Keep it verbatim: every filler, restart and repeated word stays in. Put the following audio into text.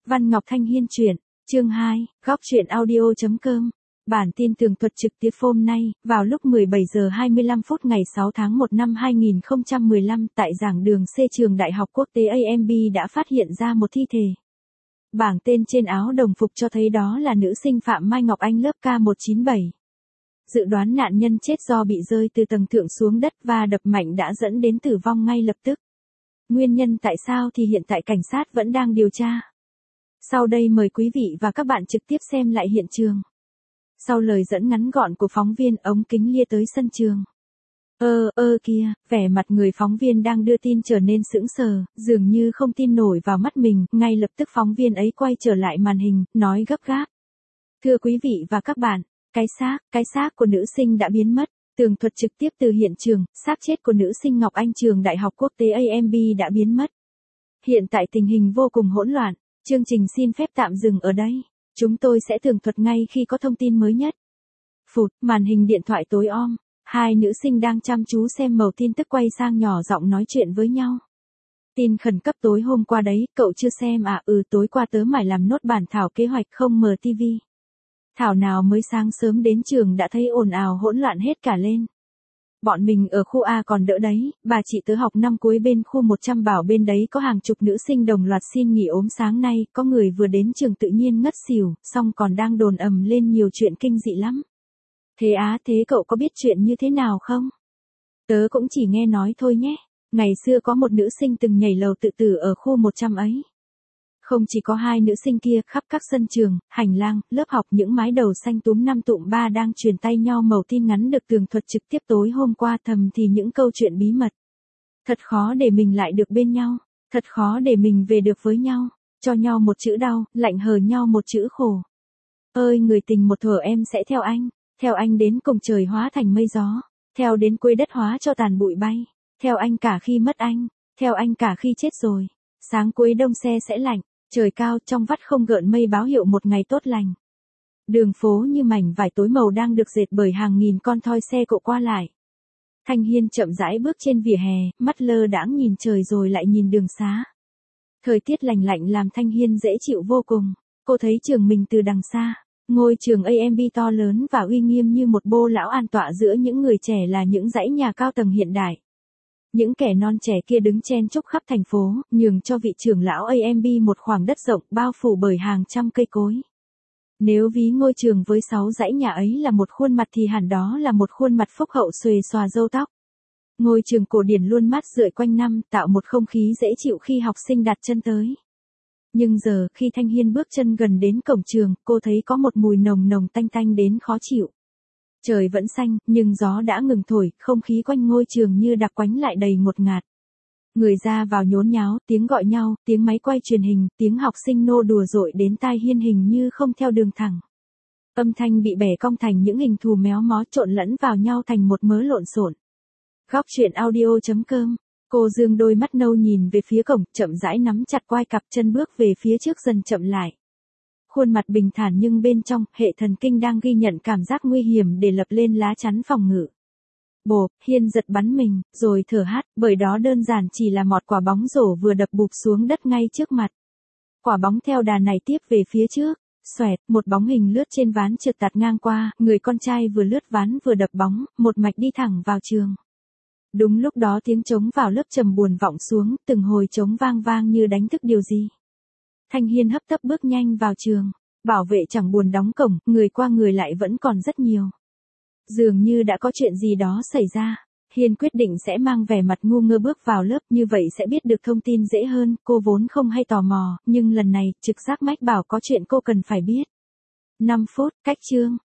Văn Ngọc Thanh Hiên truyện, chương hai, góc truyện audio chấm com. Bản tin tường thuật trực tiếp hôm nay, vào lúc mười bảy giờ hai mươi lăm phút ngày sáu tháng một năm hai nghìn không trăm mười lăm tại giảng đường C trường Đại học Quốc tế a em bê đã phát hiện ra một thi thể. Bảng tên trên áo đồng phục cho thấy đó là nữ sinh Phạm Mai Ngọc Anh lớp K một chín bảy. Dự đoán nạn nhân chết do bị rơi từ tầng thượng xuống đất và đập mạnh đã dẫn đến tử vong ngay lập tức. Nguyên nhân tại sao thì hiện tại cảnh sát vẫn đang điều tra. Sau đây mời quý vị và các bạn trực tiếp xem lại hiện trường. Sau lời dẫn ngắn gọn của phóng viên, ống kính lia tới sân trường. Ơ ơ kia, vẻ mặt người phóng viên đang đưa tin trở nên sững sờ, dường như không tin nổi vào mắt mình, ngay lập tức phóng viên ấy quay trở lại màn hình, nói gấp gáp. Thưa quý vị và các bạn, cái xác, cái xác của nữ sinh đã biến mất. Tường thuật trực tiếp từ hiện trường, xác chết của nữ sinh Ngọc Anh trường Đại học Quốc tế a em bê đã biến mất. Hiện tại tình hình vô cùng hỗn loạn, chương trình xin phép tạm dừng ở đây. Chúng tôi sẽ tường thuật ngay khi có thông tin mới nhất. Phụt, màn hình điện thoại tối om, hai nữ sinh đang chăm chú xem mẩu tin tức quay sang nhỏ giọng nói chuyện với nhau. Tin khẩn cấp tối hôm qua đấy, cậu chưa xem à? Ừ, tối qua tớ mải làm nốt bản thảo kế hoạch không mở tivi. Thảo nào mới sáng sớm đến trường đã thấy ồn ào hỗn loạn hết cả lên. Bọn mình ở khu A còn đỡ đấy, bà chị tớ học năm cuối bên khu một trăm bảo bên đấy có hàng chục nữ sinh đồng loạt xin nghỉ ốm sáng nay, có người vừa đến trường tự nhiên ngất xỉu, xong còn đang đồn ầm lên nhiều chuyện kinh dị lắm. Thế á, thế cậu có biết chuyện như thế nào không? Tớ cũng chỉ nghe nói thôi nhé, ngày xưa có một nữ sinh từng nhảy lầu tự tử ở khu một trăm ấy. Không chỉ có hai nữ sinh kia, khắp các sân trường, hành lang, lớp học những mái đầu xanh túm năm tụm ba đang truyền tay nhau mẩu tin ngắn được tường thuật trực tiếp tối hôm qua, thầm thì những câu chuyện bí mật. Thật khó để mình lại được bên nhau, thật khó để mình về được với nhau, cho nhau một chữ đau, lạnh hờ nhau một chữ khổ. Ơi người tình một thuở em sẽ theo anh, theo anh đến cùng trời hóa thành mây gió, theo đến cuối đất hóa cho tàn bụi bay, theo anh cả khi mất anh, theo anh cả khi chết rồi. Sáng cuối đông xe sẽ lạnh. Trời cao trong vắt không gợn mây báo hiệu một ngày tốt lành. Đường phố như mảnh vải tối màu đang được dệt bởi hàng nghìn con thoi xe cộ qua lại. Thanh Hiên chậm rãi bước trên vỉa hè, mắt lơ đãng nhìn trời rồi lại nhìn đường xá. Thời tiết lành lạnh làm Thanh Hiên dễ chịu vô cùng. Cô thấy trường mình từ đằng xa. Ngôi trường a em bê to lớn và uy nghiêm như một bô lão an tọa giữa những người trẻ là những dãy nhà cao tầng hiện đại. Những kẻ non trẻ kia đứng chen chúc khắp thành phố, nhường cho vị trưởng lão a em bê một khoảng đất rộng bao phủ bởi hàng trăm cây cối. Nếu ví ngôi trường với sáu dãy nhà ấy là một khuôn mặt thì hẳn đó là một khuôn mặt phúc hậu xuề xòa râu tóc. Ngôi trường cổ điển luôn mát rượi quanh năm, tạo một không khí dễ chịu khi học sinh đặt chân tới. Nhưng giờ, khi Thanh Hiên bước chân gần đến cổng trường, cô thấy có một mùi nồng nồng tanh tanh đến khó chịu. Trời vẫn xanh, nhưng gió đã ngừng thổi, không khí quanh ngôi trường như đặc quánh lại đầy ngột ngạt. Người ra vào nhốn nháo, tiếng gọi nhau, tiếng máy quay truyền hình, tiếng học sinh nô đùa dội đến tai Hiên hình như không theo đường thẳng. Âm thanh bị bẻ cong thành những hình thù méo mó trộn lẫn vào nhau thành một mớ lộn xộn. Góc truyện audio chấm com. Cô dương đôi mắt nâu nhìn về phía cổng, chậm rãi nắm chặt quai cặp, chân bước về phía trước dần chậm lại. Khuôn mặt bình thản nhưng bên trong, hệ thần kinh đang ghi nhận cảm giác nguy hiểm để lập lên lá chắn phòng ngự. Bộp, Hiên giật bắn mình, rồi thở hắt, bởi đó đơn giản chỉ là một quả bóng rổ vừa đập bụp xuống đất ngay trước mặt. Quả bóng theo đà này tiếp về phía trước, xoẹt, một bóng hình lướt trên ván trượt tạt ngang qua, người con trai vừa lướt ván vừa đập bóng, một mạch đi thẳng vào trường. Đúng lúc đó tiếng trống vào lớp trầm buồn vọng xuống, từng hồi trống vang vang như đánh thức điều gì. Thanh Hiên hấp tấp bước nhanh vào trường, bảo vệ chẳng buồn đóng cổng, người qua người lại vẫn còn rất nhiều. Dường như đã có chuyện gì đó xảy ra, Hiên quyết định sẽ mang vẻ mặt ngu ngơ bước vào lớp, như vậy sẽ biết được thông tin dễ hơn, cô vốn không hay tò mò, nhưng lần này, trực giác mách bảo có chuyện cô cần phải biết. năm phút, cách chương,